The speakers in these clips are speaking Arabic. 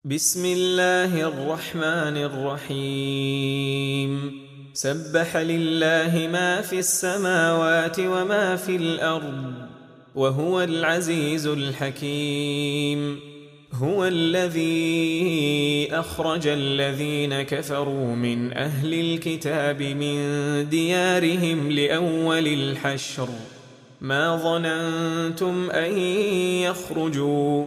بسم الله الرحمن الرحيم سبح لله ما في السماوات وما في الأرض وهو العزيز الحكيم. هو الذي أخرج الذين كفروا من أهل الكتاب من ديارهم لأول الحشر ما ظننتم أن يخرجوا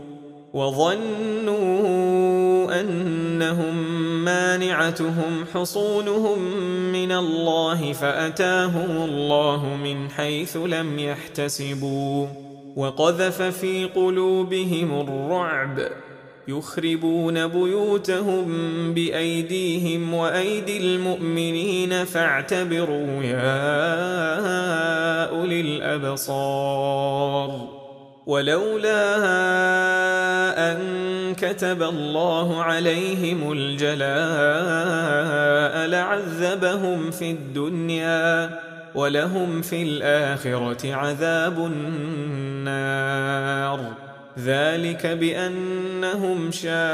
وظنوا أنهم مانعتهم حصونهم من الله فأتاهم الله من حيث لم يحتسبوا وقذف في قلوبهم الرعب يخربون بيوتهم بأيديهم وأيدي المؤمنين فاعتبروا يا أولي الأبصار. ولولا أن كتب الله عليهم الجلاء لعذبهم في الدنيا ولهم في الآخرة عذاب النار ذلك بأنهم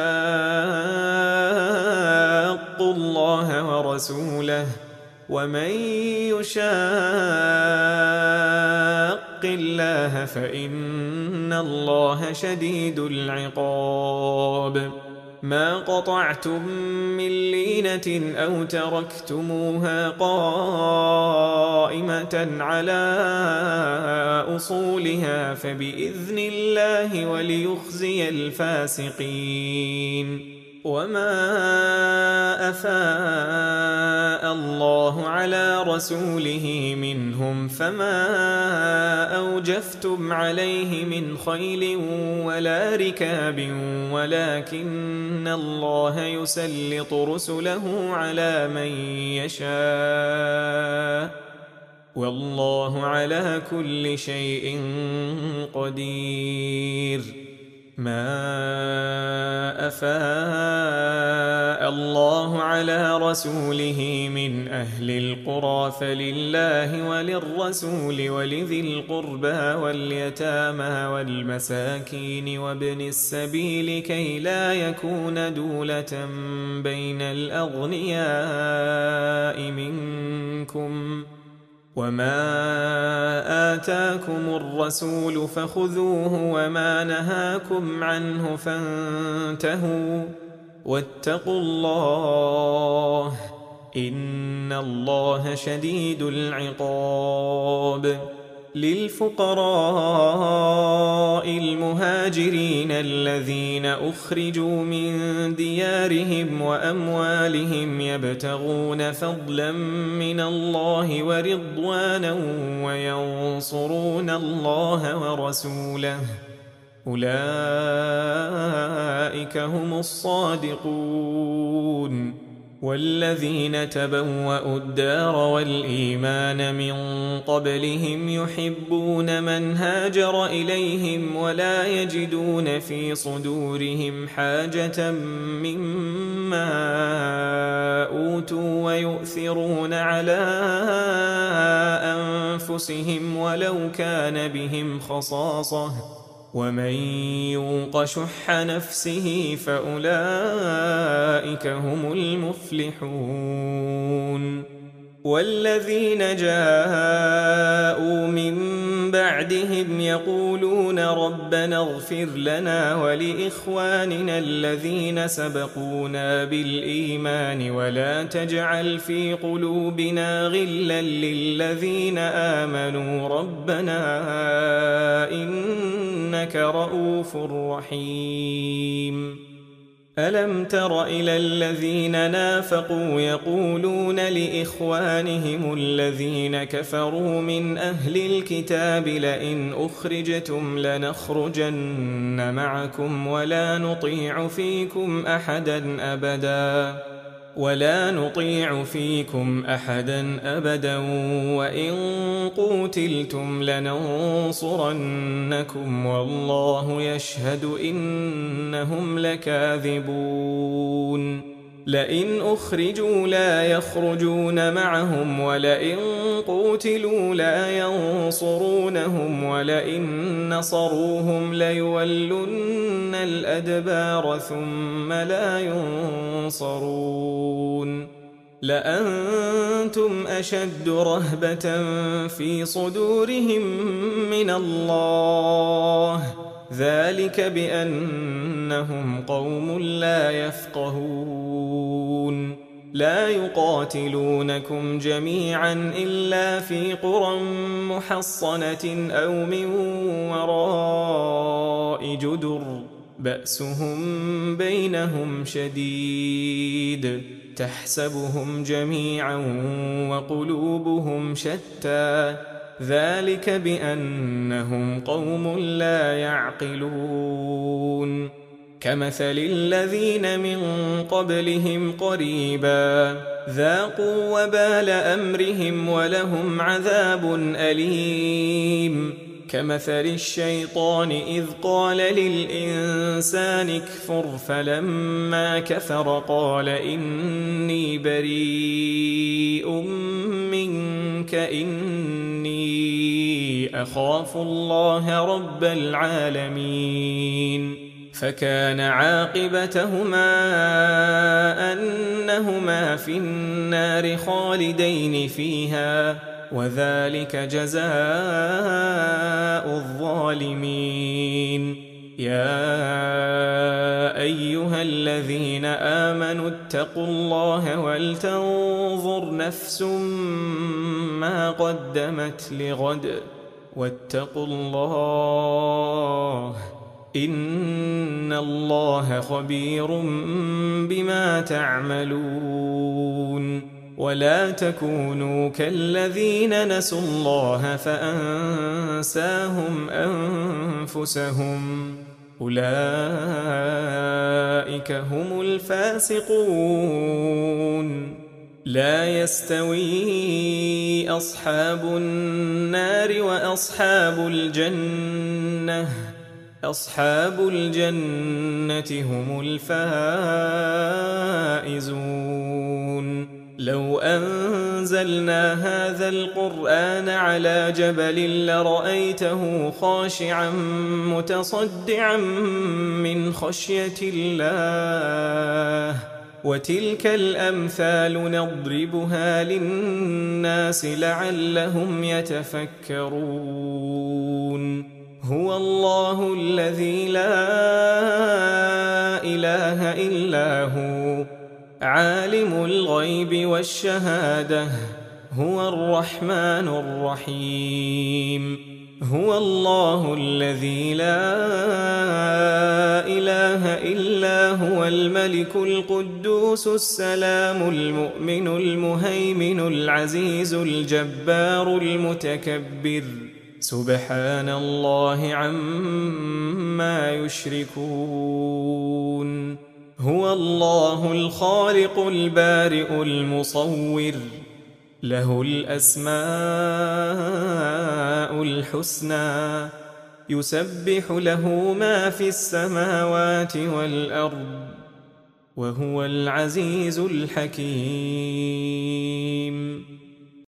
شاقوا الله ورسوله ومن يشاق الله فإن الله شديد العقاب. ما قطعتم من لينة أو تركتموها قائمة على أصولها فبإذن الله وليخزي الفاسقين. وما أفاء الله على رسوله منهم فما أوجفتم عليه من خيل ولا ركاب ولكن الله يسلط رسله على من يشاء والله على كل شيء قدير. ما أفاء الله على رسوله من أهل القرى فلله وللرسول ولذي القربى واليتامى والمساكين وابن السبيل كي لا يكون دولة بين الأغنياء منكم وما آتاكم الرسول فخذوه وما نهاكم عنه فانتهوا واتقوا الله إن الله شديد العقاب. للفقراء المهاجرين الذين أخرجوا من ديارهم وأموالهم يبتغون فضلا من الله ورضوانا وينصرون الله ورسوله أولئك هم الصادقون. والذين تبوأوا الدار والإيمان من قبلهم يحبون من هاجر إليهم ولا يجدون في صدورهم حاجة مما أوتوا ويؤثرون على أنفسهم ولو كان بهم خصاصة ومن يوق شح نفسه فأولئك هم المفلحون. والذين جاءوا من بعدهم يقولون ربنا اغفر لنا ولإخواننا الذين سبقونا بالإيمان ولا تجعل في قلوبنا غلا للذين آمنوا ربنا إنك رؤوف رحيم. ألم تر إلى الذين نافقوا يقولون لإخوانهم الذين كفروا من أهل الكتاب لئن أخرجتم لنخرجن معكم ولا نطيع فيكم أحدا أبدا وإن قوتلتم لننصرنكم والله يشهد إنهم لكاذبون. لئن أخرجوا لا يخرجون معهم ولئن قوتلوا لا ينصرونهم ولئن نصروهم ليولن الأدبار ثم لا ينصرون لأنتم أشد رهبة في صدورهم من الله ذلك بأنهم قوم لا يفقهون لا يقاتلونكم جميعا إلا في قرى محصنة أو من وراء جدر بأسهم بينهم شديد تحسبهم جميعا وقلوبهم شتى ذلك بأنهم قوم لا يعقلون كمثل الذين من قبلهم قريبا ذاقوا وبال أمرهم ولهم عذاب أليم كمثل الشيطان إذ قال للإنسان اكفر فلما كفر قال إني بريء منك إني أخاف الله رب العالمين فكان عاقبتهما أنهما في النار خالدين فيها وذلك جزاء الظالمين يا أيها الذين آمنوا اتقوا الله ولتنظر نفس ما قدمت لغد واتقوا الله إن الله خبير بما تعملون ولا تكونوا كالذين نسوا الله فأنساهم أنفسهم أولئك هم الفاسقون لا يستوي أصحاب النار وأصحاب الجنة أصحاب الجنة هم الفائزون لو أنزلنا هذا القرآن على جبل لرأيته خاشعا متصدعا من خشية الله وتلك الأمثال نضربها للناس لعلهم يتفكرون هو الله الذي لا إله إلا هو عالم الغيب والشهادة هو الرحمن الرحيم هو الله الذي لا إله إلا هو الملك القدوس السلام المؤمن المهيمن العزيز الجبار المتكبر سبحان الله عما يشركون هو الله الخالق البارئ المصور له الأسماء الحسنى يسبح له ما في السماوات والأرض وهو العزيز الحكيم